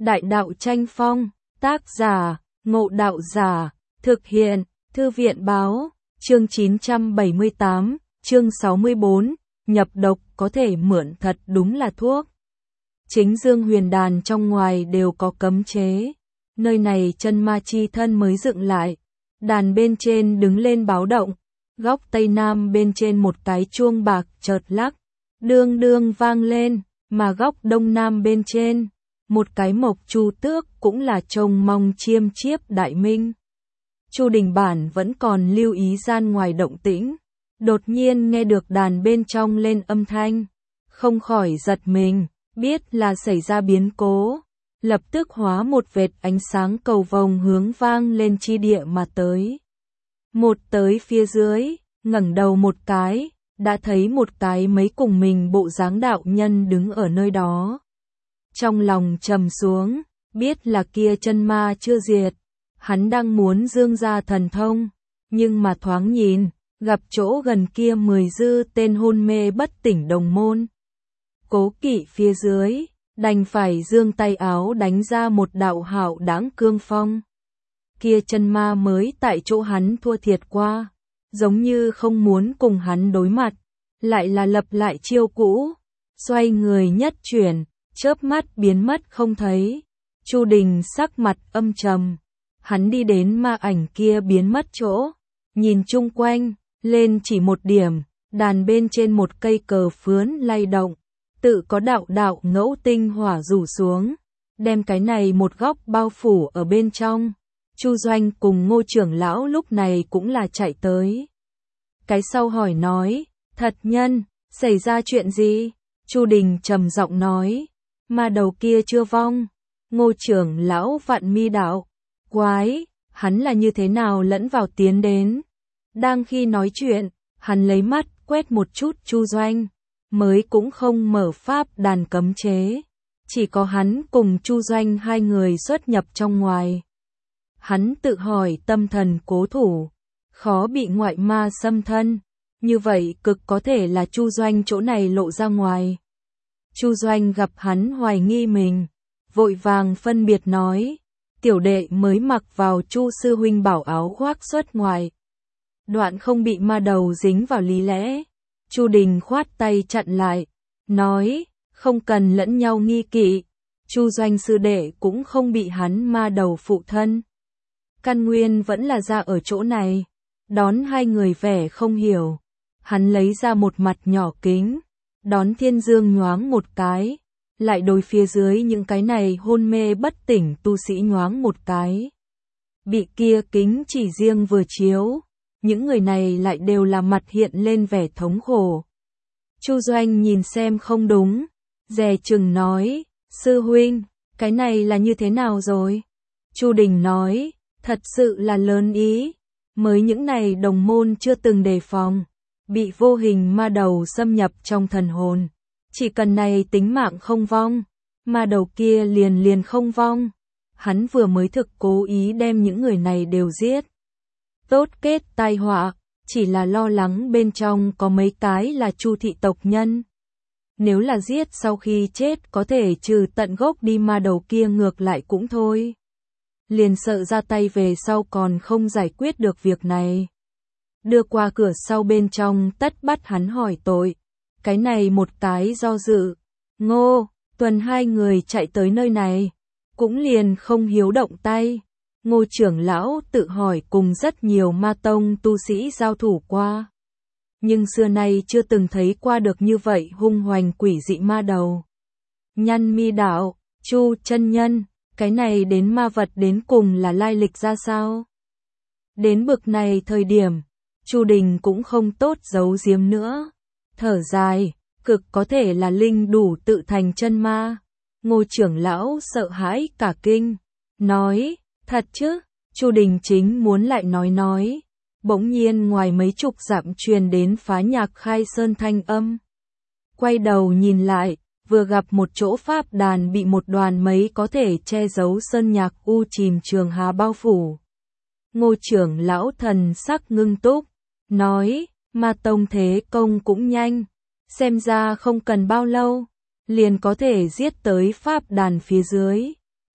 Đại đạo tranh phong, tác giả, Ngộ Đạo Giả, thực hiện, Thư viện báo, chương 978, chương 64, nhập độc có thể mượn thật đúng là thuốc. Chính dương huyền đàn trong ngoài đều có cấm chế, nơi này chân ma chi thân mới dựng lại, đàn bên trên đứng lên báo động, góc tây nam bên trên một cái chuông bạc chợt lắc, đương đương vang lên, mà góc đông nam bên trên, một cái mộc chu tước cũng là trông mong chiêm chiếp đại minh. Chu Đình Bản vẫn còn lưu ý gian ngoài động tĩnh, đột nhiên nghe được đàn bên trong lên âm thanh, không khỏi giật mình, biết là xảy ra biến cố, lập tức hóa một vệt ánh sáng cầu vồng hướng vang lên chi địa mà tới. Một tới phía dưới, ngẩng đầu một cái, đã thấy một cái mấy cùng mình bộ dáng đạo nhân đứng ở nơi đó. Trong lòng trầm xuống, biết là kia chân ma chưa diệt, hắn đang muốn dương ra thần thông, nhưng mà thoáng nhìn, gặp chỗ gần kia 10 dư tên hôn mê bất tỉnh đồng môn. Cố kỵ phía dưới, đành phải giương tay áo đánh ra một đạo hạo đãng cương phong. Kia chân ma mới tại chỗ hắn thua thiệt qua, giống như không muốn cùng hắn đối mặt, lại là lập lại chiêu cũ, xoay người nhất chuyển, chớp mắt biến mất không thấy. Chu Đình sắc mặt âm trầm, hắn đi đến ma ảnh kia biến mất chỗ, nhìn chung quanh, lên chỉ một điểm, đàn bên trên một cây cờ phướn lay động, tự có đạo đạo ngẫu tinh hỏa rủ xuống, đem cái này một góc bao phủ ở bên trong. Chu Doanh cùng Ngô trưởng lão lúc này cũng là chạy tới. Cái sau hỏi nói, thật nhân, xảy ra chuyện gì? Chu Đình trầm giọng nói, ma đầu kia chưa vong. Ngô trưởng lão vạn mi đạo, quái, hắn là như thế nào lẫn vào tiến đến. Đang khi nói chuyện, hắn lấy mắt quét một chút Chu Doanh, mới cũng không mở pháp đàn cấm chế. Chỉ có hắn cùng Chu Doanh hai người xuất nhập trong ngoài. Hắn tự hỏi tâm thần cố thủ, khó bị ngoại ma xâm thân, như vậy cực có thể là Chu Doanh chỗ này lộ ra ngoài. Chu Doanh gặp hắn hoài nghi mình, vội vàng phân biệt nói, tiểu đệ mới mặc vào Chu sư huynh bảo áo khoác xuất ngoài. Đoạn không bị ma đầu dính vào lý lẽ. Chu Đình khoát tay chặn lại, nói, không cần lẫn nhau nghi kỵ, Chu Doanh sư đệ cũng không bị hắn ma đầu phụ thân. Căn nguyên vẫn là ra ở chỗ này. Đón hai người vẻ không hiểu, hắn lấy ra một mặt nhỏ kính, đón thiên dương nhoáng một cái, lại đối phía dưới những cái này hôn mê bất tỉnh tu sĩ nhoáng một cái. Bị kia kính chỉ riêng vừa chiếu, những người này lại đều là mặt hiện lên vẻ thống khổ. Chu Doanh nhìn xem không đúng, dè chừng nói, sư huynh, cái này là như thế nào rồi? Chu Đình nói, thật sự là lớn ý, mới những này đồng môn chưa từng đề phòng, bị vô hình ma đầu xâm nhập trong thần hồn. Chỉ cần này tính mạng không vong, ma đầu kia liền không vong. Hắn vừa mới thực cố ý đem những người này đều giết. Tốt kết tai họa, chỉ là lo lắng bên trong có mấy cái là Chu thị tộc nhân. Nếu là giết sau khi chết có thể trừ tận gốc đi ma đầu kia ngược lại cũng thôi. Liền sợ ra tay về sau còn không giải quyết được việc này. Đưa qua cửa sau bên trong tất bắt hắn hỏi tội. Cái này một cái do dự. Ngô, Tuần hai người chạy tới nơi này, cũng liền không hiếu động tay. Ngô trưởng lão tự hỏi cùng rất nhiều ma tông tu sĩ giao thủ qua. Nhưng xưa nay chưa từng thấy qua được như vậy hung hoành quỷ dị ma đầu. Nhăn mi đạo, Chu chân nhân, cái này đến ma vật đến cùng là lai lịch ra sao? Đến bực này thời điểm, Chu Đình cũng không tốt giấu giếm nữa. Thở dài, cực có thể là linh đủ tự thành chân ma. Ngô trưởng lão sợ hãi cả kinh, nói, thật chứ? Chu Đình chính muốn lại nói, bỗng nhiên ngoài mấy chục dặm truyền đến phá nhạc khai sơn thanh âm. Quay đầu nhìn lại, vừa gặp một chỗ pháp đàn bị một đoàn mấy có thể che giấu sơn nhạc u chìm trường hà bao phủ. Ngô trưởng lão thần sắc ngưng túc, nói, ma tông thế công cũng nhanh, xem ra không cần bao lâu, liền có thể giết tới pháp đàn phía dưới.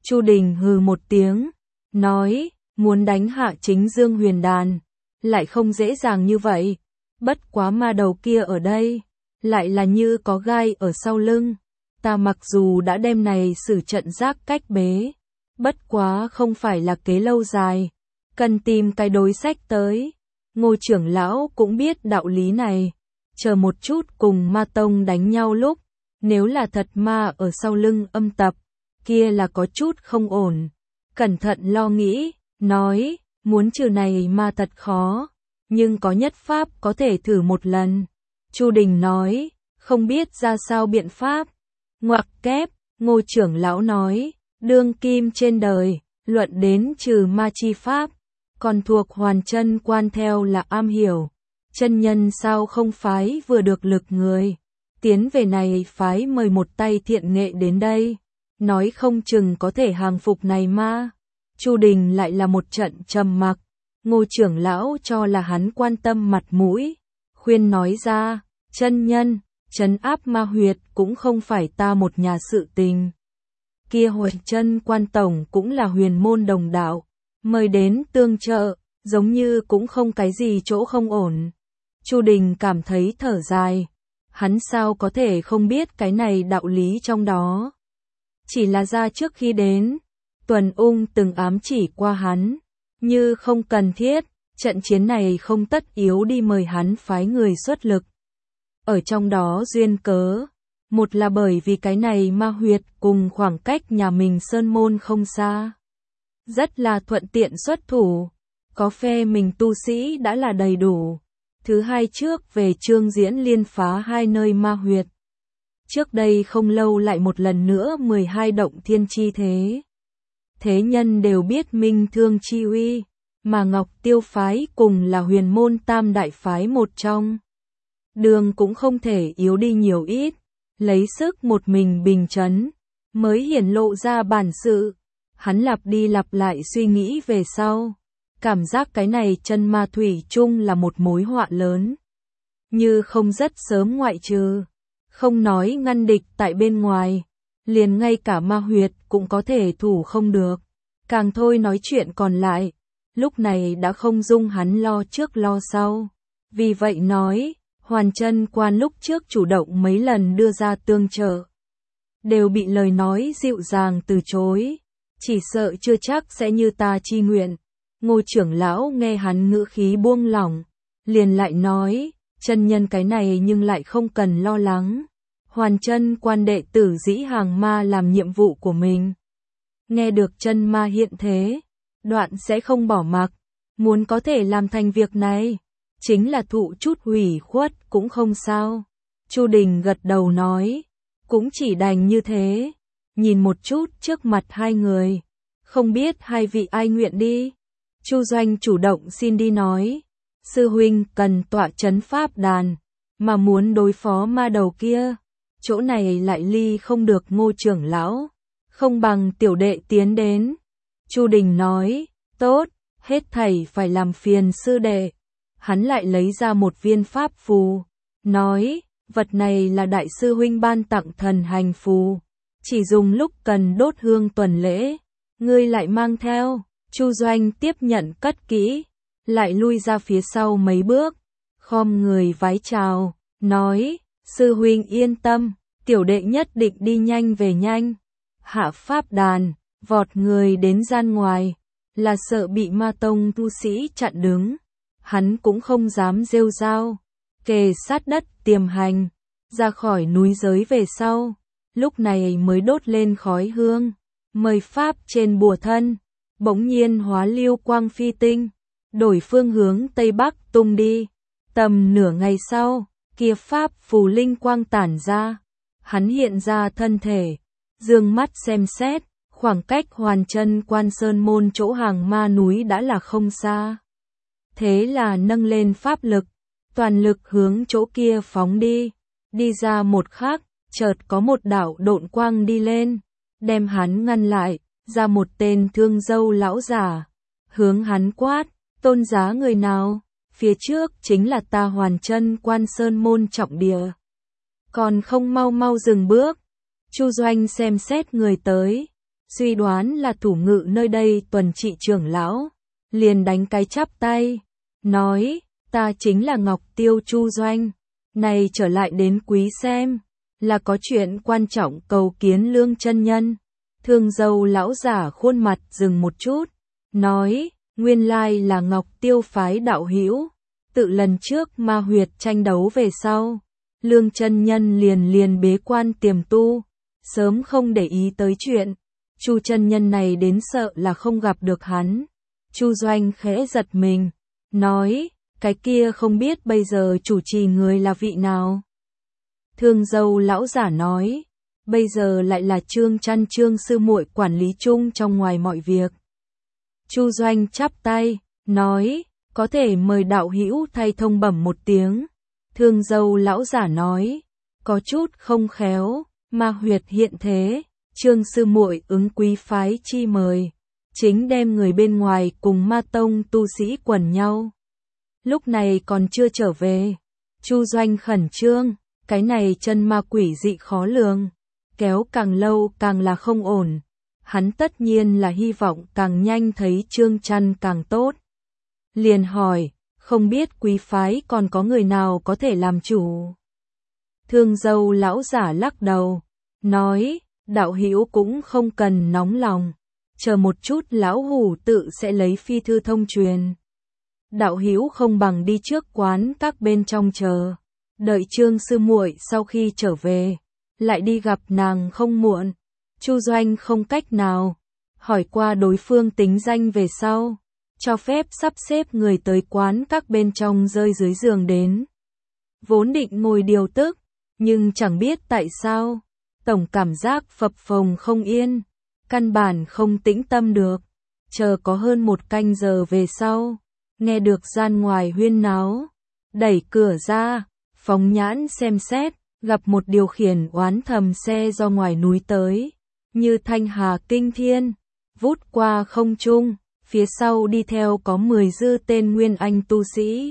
Chu Đình hừ một tiếng, nói, muốn đánh hạ chính Dương Huyền Đàn, lại không dễ dàng như vậy. Bất quá ma đầu kia ở đây, lại là như có gai ở sau lưng. Ta mặc dù đã đem này xử trận giác cách bế, bất quá không phải là kế lâu dài, cần tìm cái đối sách tới. Ngô trưởng lão cũng biết đạo lý này, chờ một chút cùng ma tông đánh nhau lúc, nếu là thật ma ở sau lưng âm tập, kia là có chút không ổn. Cẩn thận lo nghĩ, nói, muốn trừ này ma thật khó, nhưng có nhất pháp có thể thử một lần. Chu Đình nói, không biết ra sao biện pháp. Ngoặc kép, Ngô trưởng lão nói, đương kim trên đời, luận đến trừ ma chi pháp, còn thuộc Hoàn Chân Quan theo là am hiểu. Chân nhân sao không phái vừa được lực người, tiến về này phái mời một tay thiện nghệ đến đây, nói không chừng có thể hàng phục này ma. Chu Đình lại là một trận trầm mặc. Ngô trưởng lão cho là hắn quan tâm mặt mũi, khuyên nói ra, chân nhân, trấn áp ma huyệt cũng không phải ta một nhà sự tình. Kia Hoàn Chân Quan tổng cũng là huyền môn đồng đạo, mời đến tương trợ, giống như cũng không cái gì chỗ không ổn. Chu Đình cảm thấy thở dài, hắn sao có thể không biết cái này đạo lý trong đó. Chỉ là ra trước khi đến, Tuần Ung từng ám chỉ qua hắn, như không cần thiết, trận chiến này không tất yếu đi mời hắn phái người xuất lực. Ở trong đó duyên cớ, một là bởi vì cái này ma huyệt cùng khoảng cách nhà mình sơn môn không xa, rất là thuận tiện xuất thủ, có phe mình tu sĩ đã là đầy đủ. Thứ hai trước về Trương Diễn liên phá hai nơi ma huyệt. Trước đây không lâu lại một lần nữa 12 động thiên chi thế. Thế nhân đều biết minh thương chi uy, mà Ngọc Tiêu phái cùng là huyền môn tam đại phái một trong. Đường cũng không thể yếu đi nhiều ít, lấy sức một mình bình chấn, mới hiển lộ ra bản sự. Hắn lặp đi lặp lại suy nghĩ về sau, cảm giác cái này chân ma thủy chung là một mối họa lớn. Như không rất sớm ngoại trừ, không nói ngăn địch tại bên ngoài, liền ngay cả ma huyệt cũng có thể thủ không được. Càng thôi nói chuyện còn lại, lúc này đã không dung hắn lo trước lo sau. Vì vậy nói, Hoàn Chân Quan lúc trước chủ động mấy lần đưa ra tương trợ, đều bị lời nói dịu dàng từ chối, chỉ sợ chưa chắc sẽ như ta chi nguyện. Ngô trưởng lão nghe hắn ngữ khí buông lỏng, liền lại nói, chân nhân cái này nhưng lại không cần lo lắng. Hoàn Chân Quan đệ tử dĩ hàng ma làm nhiệm vụ của mình. Nghe được chân ma hiện thế, đoạn sẽ không bỏ mặc, muốn có thể làm thành việc này, chính là thụ chút hủy khuất cũng không sao. Chu Đình gật đầu nói, cũng chỉ đành như thế. Nhìn một chút trước mặt hai người, không biết hai vị ai nguyện đi. Chu Doanh chủ động xin đi nói, sư huynh cần tọa trấn pháp đàn, mà muốn đối phó ma đầu kia, chỗ này lại ly không được Ngô trưởng lão, không bằng tiểu đệ tiến đến. Chu Đình nói, tốt, hết thảy phải làm phiền sư đệ. Hắn lại lấy ra một viên pháp phù, nói, vật này là đại sư huynh ban tặng thần hành phù, chỉ dùng lúc cần đốt hương tuần lễ, ngươi lại mang theo. Chu Doanh tiếp nhận cất kỹ, lại lui ra phía sau mấy bước, khom người vái chào, nói, sư huynh yên tâm, tiểu đệ nhất định đi nhanh về nhanh. Hạ pháp đàn, vọt người đến gian ngoài, là sợ bị ma tông tu sĩ chặn đứng. Hắn cũng không dám rêu rao, kề sát đất tiềm hành, ra khỏi núi giới về sau, lúc này mới đốt lên khói hương, mời pháp trên bùa thân, bỗng nhiên hóa lưu quang phi tinh, đổi phương hướng tây bắc tung đi. Tầm nửa ngày sau, kia pháp phù linh quang tản ra, hắn hiện ra thân thể, dương mắt xem xét, khoảng cách Hoàn Chân Quan sơn môn chỗ hàng ma núi đã là không xa. Thế là nâng lên pháp lực, toàn lực hướng chỗ kia phóng đi. Đi ra một khắc, chợt có một đạo độn quang đi lên, đem hắn ngăn lại, ra một tên thương dâu lão giả, hướng hắn quát, tôn giá người nào, phía trước chính là ta Hoàn Chân Quan sơn môn trọng địa. Còn không mau mau dừng bước. Chu Doanh xem xét người tới, suy đoán là thủ ngự nơi đây tuần trị trưởng lão, liền đánh cái chắp tay, nói, ta chính là Ngọc Tiêu Chu Doanh, này trở lại đến quý xem, là có chuyện quan trọng cầu kiến Lương chân nhân. Thương Dâu lão giả khuôn mặt dừng một chút, nói, nguyên lai là Ngọc Tiêu phái đạo hữu, tự lần trước ma huyệt tranh đấu về sau, Lương chân nhân liền bế quan tiềm tu, sớm không để ý tới chuyện. Chu chân nhân này đến sợ là không gặp được hắn. Chu Doanh khẽ giật mình, nói, cái kia không biết bây giờ chủ trì người là vị nào. Thương Dâu lão giả nói, bây giờ lại là Trương Chăn Trương sư muội quản lý chung trong ngoài mọi việc. Chu Doanh chắp tay, nói, có thể mời đạo hữu thay thông bẩm một tiếng. Thương Dâu lão giả nói, có chút không khéo, ma huyệt hiện thế, Trương sư muội ứng quý phái chi mời, chính đem người bên ngoài cùng ma tông tu sĩ quần nhau. Lúc này còn chưa trở về. Chu Doanh khẩn trương, cái này chân ma quỷ dị khó lường, kéo càng lâu càng là không ổn. Hắn tất nhiên là hy vọng càng nhanh thấy Trương Chăn càng tốt. Liền hỏi, không biết quý phái còn có người nào có thể làm chủ. Thương Dâu lão giả lắc đầu, nói, đạo hữu cũng không cần nóng lòng, chờ một chút lão hủ tự sẽ lấy phi thư thông truyền. Đạo hữu không bằng đi trước quán các bên trong chờ, đợi Trương sư muội sau khi trở về, lại đi gặp nàng không muộn. Chu Doanh không cách nào, hỏi qua đối phương tính danh về sau, cho phép sắp xếp người tới quán các bên trong rơi dưới giường đến. Vốn định ngồi điều tức, nhưng chẳng biết tại sao, tổng cảm giác phập phồng không yên, căn bản không tĩnh tâm được. Chờ có hơn một canh giờ về sau, nghe được gian ngoài huyên náo, đẩy cửa ra, phóng nhãn xem xét, gặp một điều khiển oán thầm xe do ngoài núi tới, như thanh hà kinh thiên, vút qua không trung, phía sau đi theo có 10 dư tên nguyên anh tu sĩ.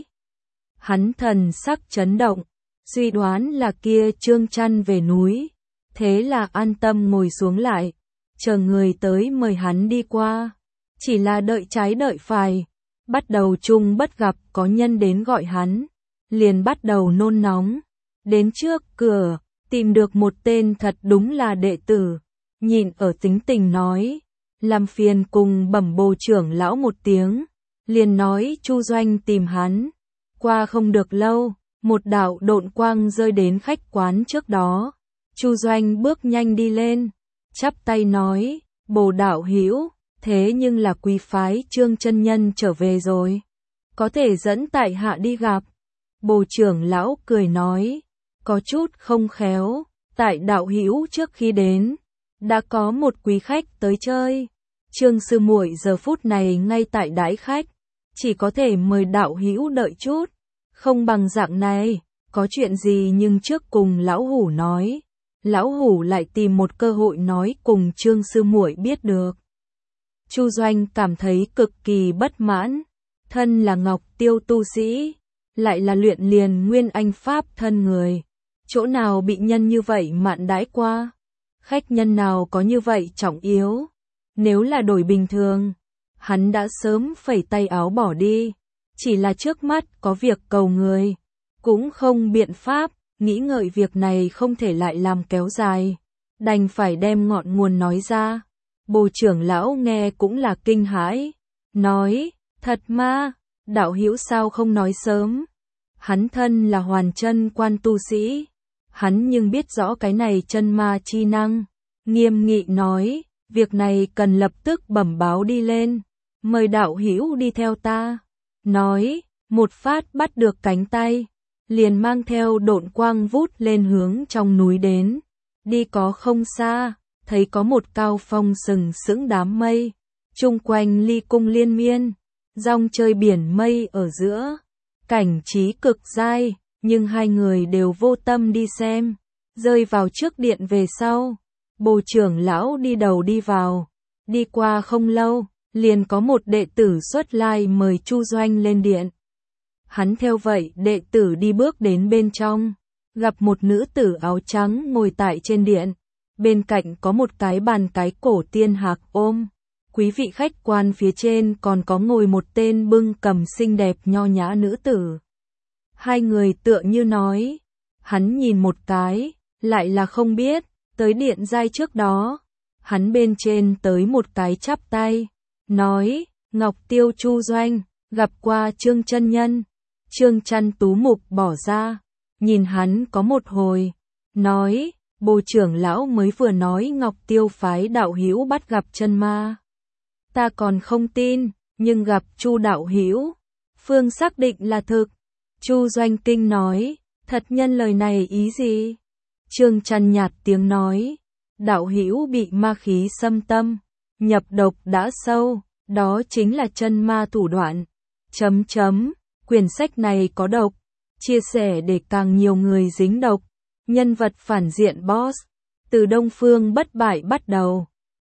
Hắn thần sắc chấn động, suy đoán là kia Trương Chăn về núi, thế là an tâm ngồi xuống lại, chờ người tới mời hắn đi qua. Chỉ là đợi trái đợi phải, bắt đầu chung bất gặp có nhân đến gọi hắn, liền bắt đầu nôn nóng. Đến trước cửa, tìm được một tên thật đúng là đệ tử, nhịn ở tính tình nói, làm phiền cùng bẩm Bồ trưởng lão một tiếng, liền nói Chu Doanh tìm hắn. Qua không được lâu, một đạo độn quang rơi đến khách quán trước đó. Chu Doanh bước nhanh đi lên, chắp tay nói, Bồ đạo hữu, thế nhưng là quý phái Trương chân nhân trở về rồi, có thể dẫn tại hạ đi gặp. Bồ trưởng lão cười nói, có chút không khéo, tại đạo hữu trước khi đến, đã có một quý khách tới chơi. Trương sư muội giờ phút này ngay tại đãi khách, chỉ có thể mời đạo hữu đợi chút, không bằng dạng này, có chuyện gì nhưng trước cùng lão hủ nói. Lão hủ lại tìm một cơ hội nói cùng Trương sư muội biết được. Chu Doanh cảm thấy cực kỳ bất mãn, thân là Ngọc Tiêu tu sĩ, lại là luyện liền nguyên anh pháp thân người, chỗ nào bị nhân như vậy mạn đãi qua, khách nhân nào có như vậy trọng yếu, nếu là đổi bình thường, hắn đã sớm phẩy tay áo bỏ đi, chỉ là trước mắt có việc cầu người, cũng không biện pháp, nghĩ ngợi việc này không thể lại làm kéo dài, đành phải đem ngọn nguồn nói ra. Bồ trưởng lão nghe cũng là kinh hãi, nói, thật ma, đạo hữu sao không nói sớm. Hắn thân là hoàn chân quan tu sĩ, hắn nhưng biết rõ cái này chân ma chi năng, nghiêm nghị nói, việc này cần lập tức bẩm báo đi lên, mời đạo hữu đi theo ta. Nói, một phát bắt được cánh tay, liền mang theo độn quang vút lên hướng trong núi đến, đi có không xa. Thấy có một cao phong sừng sững đám mây, chung quanh ly cung liên miên, dòng chơi biển mây ở giữa, cảnh trí cực dai, nhưng hai người đều vô tâm đi xem, rơi vào trước điện về sau. Bồ trưởng lão đi đầu đi vào, đi qua không lâu, liền có một đệ tử xuất lai mời Chu Doanh lên điện. Hắn theo vậy đệ tử đi bước đến bên trong, gặp một nữ tử áo trắng ngồi tại trên điện. bên cạnh có một cái bàn cái cổ tiên hạc ôm. Quý vị khách quan phía trên còn có ngồi một tên bưng cầm xinh đẹp nho nhã nữ tử. Hai người tựa như nói, hắn nhìn một cái, lại là không biết, tới điện giai trước đó. Hắn bên trên tới một cái chắp tay, nói, Ngọc Tiêu Chu Doanh, gặp qua Trương chân nhân. Trương Chăn tú mục bỏ ra, nhìn hắn có một hồi, nói, Bồ trưởng lão mới vừa nói Ngọc Tiêu phái đạo hữu bắt gặp chân ma. Ta còn không tin, nhưng gặp Chu đạo hữu, phương xác định là thực. Chu Doanh kinh nói, thật nhân lời này ý gì? Trương Chăn nhạt tiếng nói, đạo hữu bị ma khí xâm tâm, nhập độc đã sâu, đó chính là chân ma thủ đoạn. Quyển sách này có độc, chia sẻ để càng nhiều người dính độc. Nhân vật phản diện boss, từ Đông Phương bất bại bắt đầu.